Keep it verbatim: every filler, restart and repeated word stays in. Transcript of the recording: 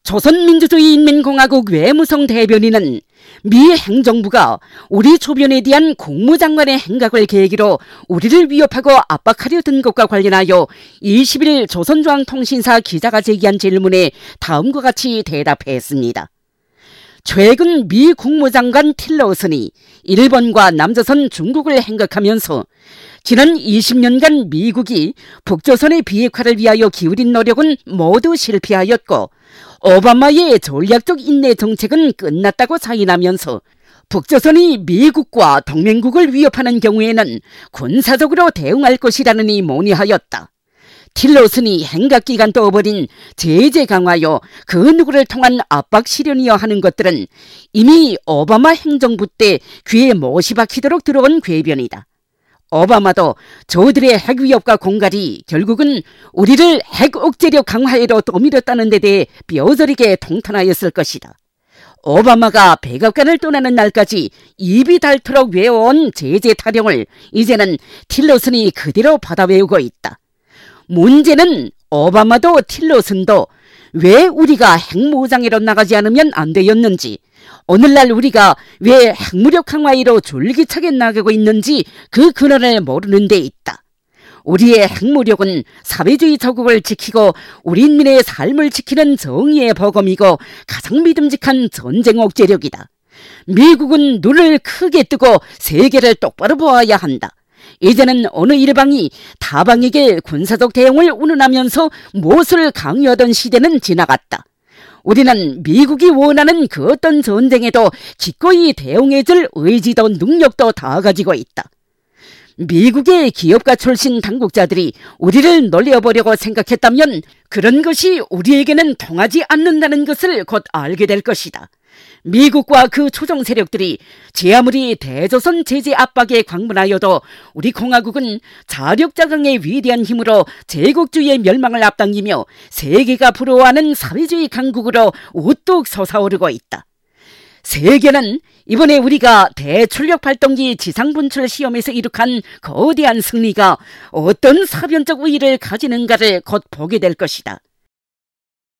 조선민주주의인민공화국 외무성 대변인은 미 행정부가 우리 주변에 대한 국무장관의 행각을 계기로 우리를 위협하고 압박하려 든 것과 관련하여 이십 일 조선중앙통신사 기자가 제기한 질문에 다음과 같이 대답했습니다. 최근 미 국무장관 틸러슨이 일본과 남조선, 중국을 행각하면서 지난 이십 년간 미국이 북조선의 비핵화를 위하여 기울인 노력은 모두 실패하였고 오바마의 전략적 인내 정책은 끝났다고 자인하면서 북조선이 미국과 동맹국을 위협하는 경우에는 군사적으로 대응할 것이라느니 논의하였다. 틸러슨이 행각기간 떠버린 제재 강화요 그 누구를 통한 압박 실현이여 하는 것들은 이미 오바마 행정부 때 귀에 못이 박히도록 들어온 궤변이다. 오바마도 저들의 핵 위협과 공갈이 결국은 우리를 핵 억제력 강화에로 떠밀었다는 데 대해 뼈저리게 통탄하였을 것이다. 오바마가 백악관을 떠나는 날까지 입이 닳도록 외워온 제재 타령을 이제는 틸러슨이 그대로 받아 외우고 있다. 문제는 오바마도 틸러슨도 왜 우리가 핵무장으로 나가지 않으면 안 되었는지, 오늘날 우리가 왜 핵무력 강화로 줄기차게 나가고 있는지 그 근원을 모르는 데 있다. 우리의 핵무력은 사회주의 저국을 지키고 우리 인민의 삶을 지키는 정의의 버검이고 가장 믿음직한 전쟁 억제력이다. 미국은 눈을 크게 뜨고 세계를 똑바로 보아야 한다. 이제는 어느 일방이 타방에게 군사적 대응을 운운하면서 무엇을 강요하던 시대는 지나갔다. 우리는 미국이 원하는 그 어떤 전쟁에도 기꺼이 대응해줄 의지도 능력도 다 가지고 있다. 미국의 기업가 출신 당국자들이 우리를 놀려보려고 생각했다면 그런 것이 우리에게는 통하지 않는다는 것을 곧 알게 될 것이다. 미국과 그 초종 세력들이 제 아무리 대조선 제재 압박에 광분하여도 우리 공화국은 자력자강의 위대한 힘으로 제국주의의 멸망을 앞당기며 세계가 부러워하는 사회주의 강국으로 우뚝 솟아오르고 있다. 세계는 이번에 우리가 대출력 발동기 지상분출 시험에서 이룩한 거대한 승리가 어떤 사변적 의의를 가지는가를 곧 보게 될 것이다.